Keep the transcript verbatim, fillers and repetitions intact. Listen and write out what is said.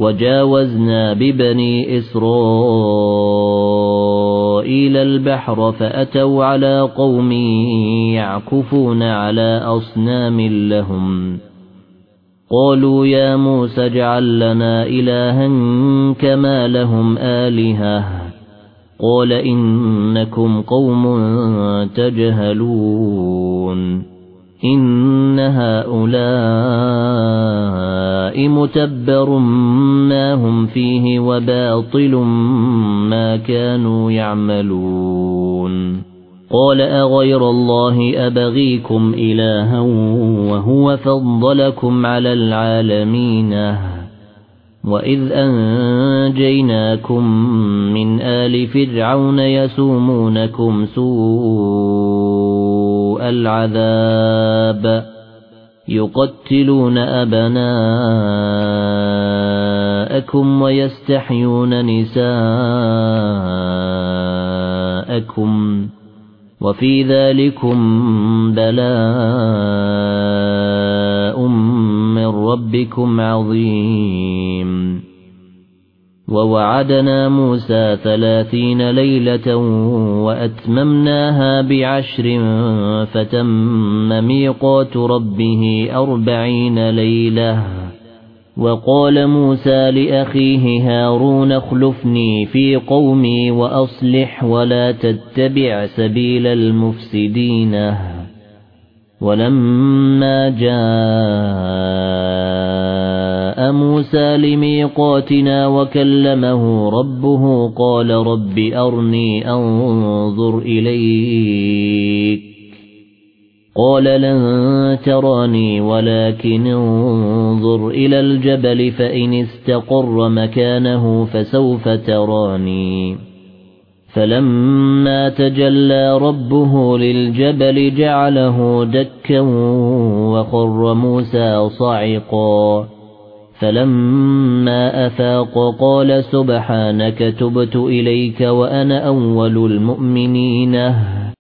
وجاوزنا ببني إسرائيل البحر فأتوا على قوم يعكفون على أصنام لهم قالوا يا موسى اجعل لنا إلها كما لهم آلهة قال إنكم قوم تجهلون إن هؤلاء متبر ما هم فيه وباطل ما كانوا يعملون قال أغير الله أبغيكم إلها وهو فضلكم على العالمين وإذ أنجيناكم من آل فرعون يسومونكم سوء العذاب يقتلون أبناءكم ويستحيون نساءكم وفي ذلكم بلاء من ربكم عظيم ووعدنا موسى ثلاثين ليلة وأتممناها بعشر فتم ميقات ربه أربعين ليلة وقال موسى لأخيه هارون اخلفني في قومي وأصلح ولا تتبع سبيل المفسدين ولما جاء موسى لميقاتنا وكلمه ربه قال رب أرني أنظر إليك قال لن تراني ولكن انظر إلى الجبل فإن استقر مكانه فسوف تراني فلما تجلى ربه للجبل جعله دكا وخر موسى صعقا فلما أفاق قال سبحانك تبت إليك وأنا أول المؤمنين